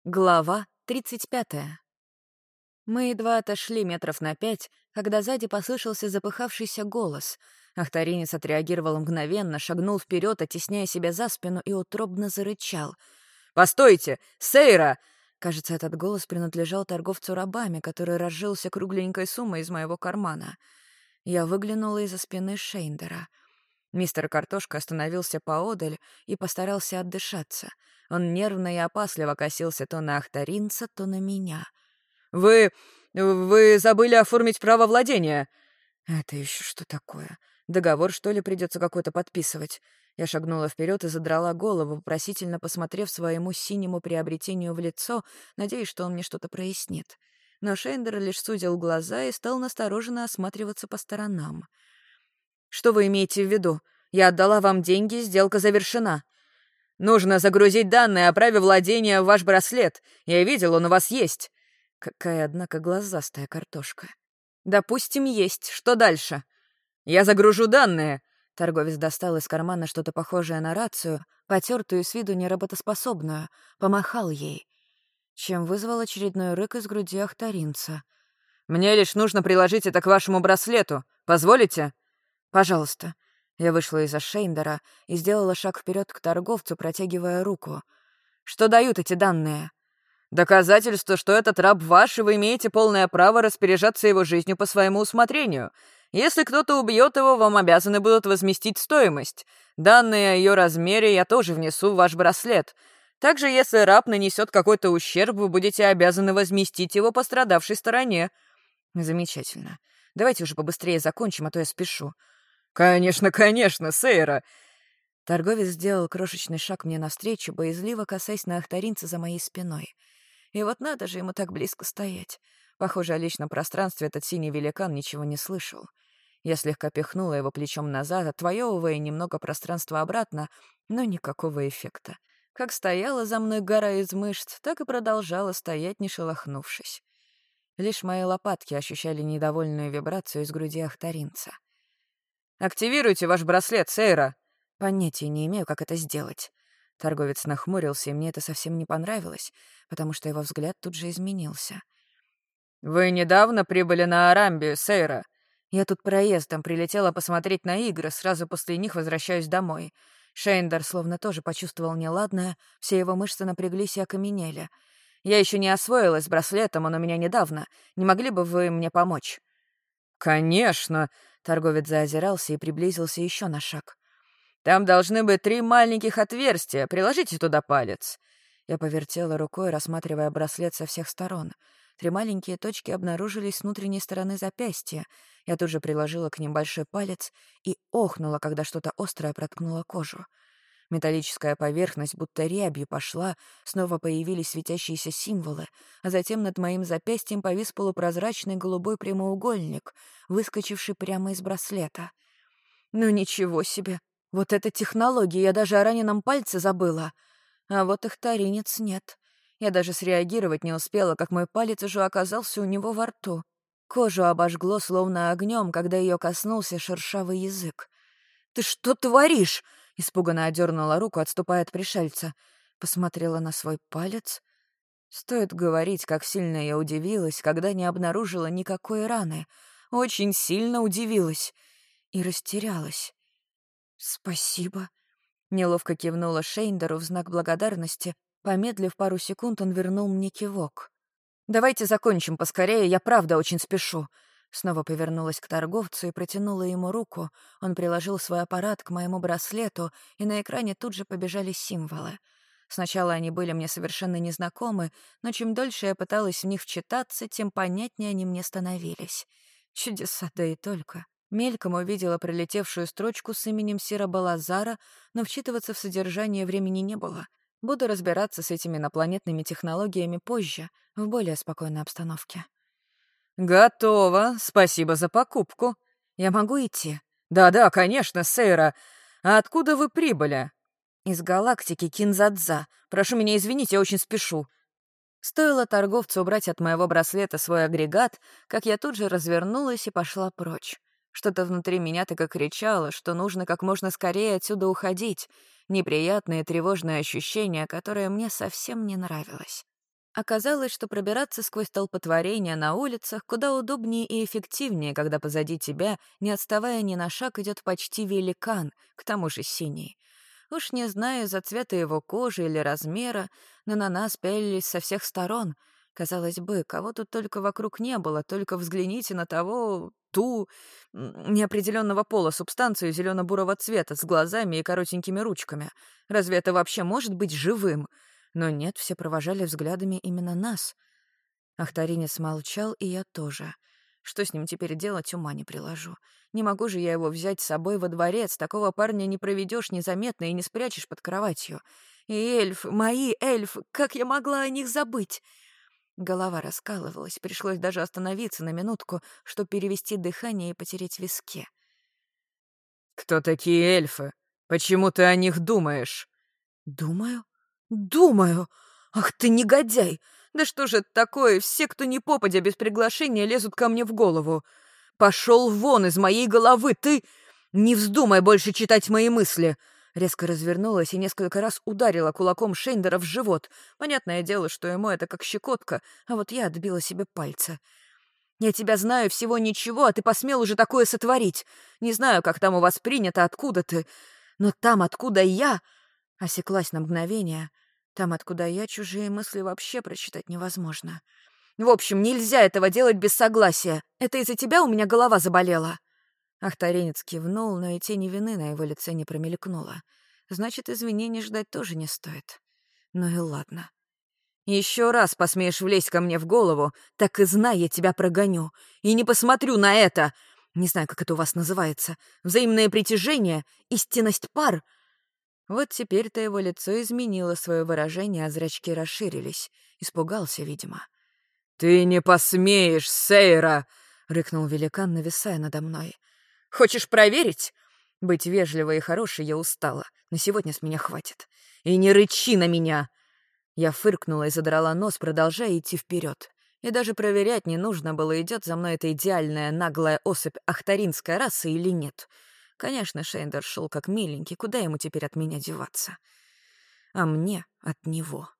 Глава 35. Мы едва отошли метров на 5, когда сзади послышался запыхавшийся голос. Ахтаринец отреагировал мгновенно, шагнул вперед, оттесняя себя за спину, и утробно зарычал. «Постойте! Сейра!» Кажется, этот голос принадлежал торговцу рабами, который разжился кругленькой суммой из моего кармана. Я выглянула из-за спины Шейндера. Мистер Картошка остановился поодаль и постарался отдышаться. Он нервно и опасливо косился то на Ахтаринца, то на меня. «Вы забыли оформить право владения!» «Это еще что такое? Договор, что ли, придется какой-то подписывать?» Я шагнула вперед и задрала голову, вопросительно посмотрев своему синему приобретению в лицо, надеясь, что он мне что-то прояснит. Но Шейндер лишь сузил глаза и стал настороженно осматриваться по сторонам. «Что вы имеете в виду? Я отдала вам деньги, сделка завершена. Нужно загрузить данные о праве владения в ваш браслет. Я видел, он у вас есть». Какая, однако, глазастая картошка. «Допустим, есть. Что дальше?» «Я загружу данные». Торговец достал из кармана что-то похожее на рацию, потертую с виду неработоспособную, помахал ей, чем вызвал очередной рык из груди Ахтаринца. «Мне лишь нужно приложить это к вашему браслету. Позволите?» «Пожалуйста». Я вышла из-за Шейндера и сделала шаг вперед к торговцу, протягивая руку. «Что дают эти данные?» «Доказательство, что этот раб ваш, и вы имеете полное право распоряжаться его жизнью по своему усмотрению. Если кто-то убьет его, вам обязаны будут возместить стоимость. Данные о ее размере я тоже внесу в ваш браслет. Также, если раб нанесет какой-то ущерб, вы будете обязаны возместить его пострадавшей стороне». «Замечательно. Давайте уже побыстрее закончим, а то я спешу». «Конечно, конечно, Сейра!» Торговец сделал крошечный шаг мне навстречу, боязливо касаясь на Ахтаринца за моей спиной. И вот надо же ему так близко стоять. Похоже, о личном пространстве этот синий великан ничего не слышал. Я слегка пихнула его плечом назад, отвоевывая немного пространства обратно, но никакого эффекта. Как стояла за мной гора из мышц, так и продолжала стоять, не шелохнувшись. Лишь мои лопатки ощущали недовольную вибрацию из груди Ахтаринца. «Активируйте ваш браслет, Сейра!» Понятия не имею, как это сделать. Торговец нахмурился, и мне это совсем не понравилось, потому что его взгляд тут же изменился. «Вы недавно прибыли на Арамбию, Сейра?» «Я тут проездом прилетела посмотреть на игры, сразу после них возвращаюсь домой». Шейндер словно тоже почувствовал неладное, все его мышцы напряглись и окаменели. «Я еще не освоилась с браслетом, он у меня недавно. Не могли бы вы мне помочь?» «Конечно!» — торговец заозирался и приблизился еще на шаг. «Там должны быть 3 маленьких отверстия. Приложите туда палец». Я повертела рукой, рассматривая браслет со всех сторон. 3 маленькие точки обнаружились с внутренней стороны запястья. Я тут же приложила к ним большой палец и охнула, когда что-то острое проткнуло кожу. Металлическая поверхность будто рябью пошла, снова появились светящиеся символы, а затем над моим запястьем повис полупрозрачный голубой прямоугольник, выскочивший прямо из браслета. Ну ничего себе! Вот эта технология, я даже о раненом пальце забыла. А вот Ахтаринец нет. Я даже среагировать не успела, как мой палец уже оказался у него во рту. Кожу обожгло словно огнем, когда ее коснулся шершавый язык. «Ты что творишь?» — испуганно одернула руку, отступая от пришельца. Посмотрела на свой палец. Стоит говорить, как сильно я удивилась, когда не обнаружила никакой раны. Очень сильно удивилась и растерялась. «Спасибо», — неловко кивнула Шейндеру в знак благодарности. Помедлив пару секунд, он вернул мне кивок. «Давайте закончим поскорее, я правда очень спешу». Снова повернулась к торговцу и протянула ему руку. Он приложил свой аппарат к моему браслету, и на экране тут же побежали символы. Сначала они были мне совершенно незнакомы, но чем дольше я пыталась в них вчитаться, тем понятнее они мне становились. Чудеса, да и только. Мельком увидела пролетевшую строчку с именем Сира Балазара, но вчитываться в содержание времени не было. Буду разбираться с этими инопланетными технологиями позже, в более спокойной обстановке. «Готово. Спасибо за покупку. Я могу идти?» «Да-да, конечно, Сейра. А откуда вы прибыли?» «Из галактики Кинзадза. Прошу меня извинить, я очень спешу». Стоило торговцу убрать от моего браслета свой агрегат, как я тут же развернулась и пошла прочь. Что-то внутри меня так и кричало, что нужно как можно скорее отсюда уходить. Неприятное тревожное ощущение, которое мне совсем не нравилось. Оказалось, что пробираться сквозь столпотворение на улицах куда удобнее и эффективнее, когда позади тебя, не отставая ни на шаг, идет почти великан, к тому же синий. Уж не знаю из-за цвета его кожи или размера, но на нас пялились со всех сторон. Казалось бы, кого тут только вокруг не было, только взгляните на неопределенного пола субстанцию зелено-бурого цвета с глазами и коротенькими ручками. Разве это вообще может быть живым? Но нет, все провожали взглядами именно нас. Ахтаринец молчал, и я тоже. Что с ним теперь делать, ума не приложу. Не могу же я его взять с собой во дворец. Такого парня не проведешь незаметно и не спрячешь под кроватью. И эльфы, мои эльфы, как я могла о них забыть? Голова раскалывалась, пришлось даже остановиться на минутку, чтобы перевести дыхание и потереть виски. «Кто такие эльфы? Почему ты о них думаешь?» «Думаю? Думаю! Ах ты негодяй! Да что же это такое? Все, кто не попадя без приглашения, лезут ко мне в голову. Пошел вон из моей головы, ты... Не вздумай больше читать мои мысли!» Резко развернулась и несколько раз ударила кулаком Шейндера в живот. Понятное дело, что ему это как щекотка, а вот я отбила себе пальцы. «Я тебя знаю всего ничего, а ты посмел уже такое сотворить. Не знаю, как там у вас принято, откуда ты, но там, откуда я...» Осеклась на мгновение. Там, откуда я, чужие мысли вообще прочитать невозможно. «В общем, нельзя этого делать без согласия. Это из-за тебя у меня голова заболела». Ахтаринец кивнул, но и тени вины на его лице не промелькнуло. Значит, извинений ждать тоже не стоит. Ну и ладно. «Еще раз посмеешь влезть ко мне в голову, так и знай, я тебя прогоню. И не посмотрю на это. Не знаю, как это у вас называется. Взаимное притяжение, истинность пар». Вот теперь-то его лицо изменило свое выражение, а зрачки расширились. Испугался, видимо. «Ты не посмеешь, Сейра!» — рыкнул великан, нависая надо мной. «Хочешь проверить? Быть вежливой и хорошей я устала. На сегодня с меня хватит. И не рычи на меня!» Я фыркнула и задрала нос, продолжая идти вперед. И даже проверять не нужно было, идет за мной эта идеальная наглая особь ахтаринской расы или нет. Конечно, Шейндер шел как миленький, куда ему теперь от меня деваться? А мне от него.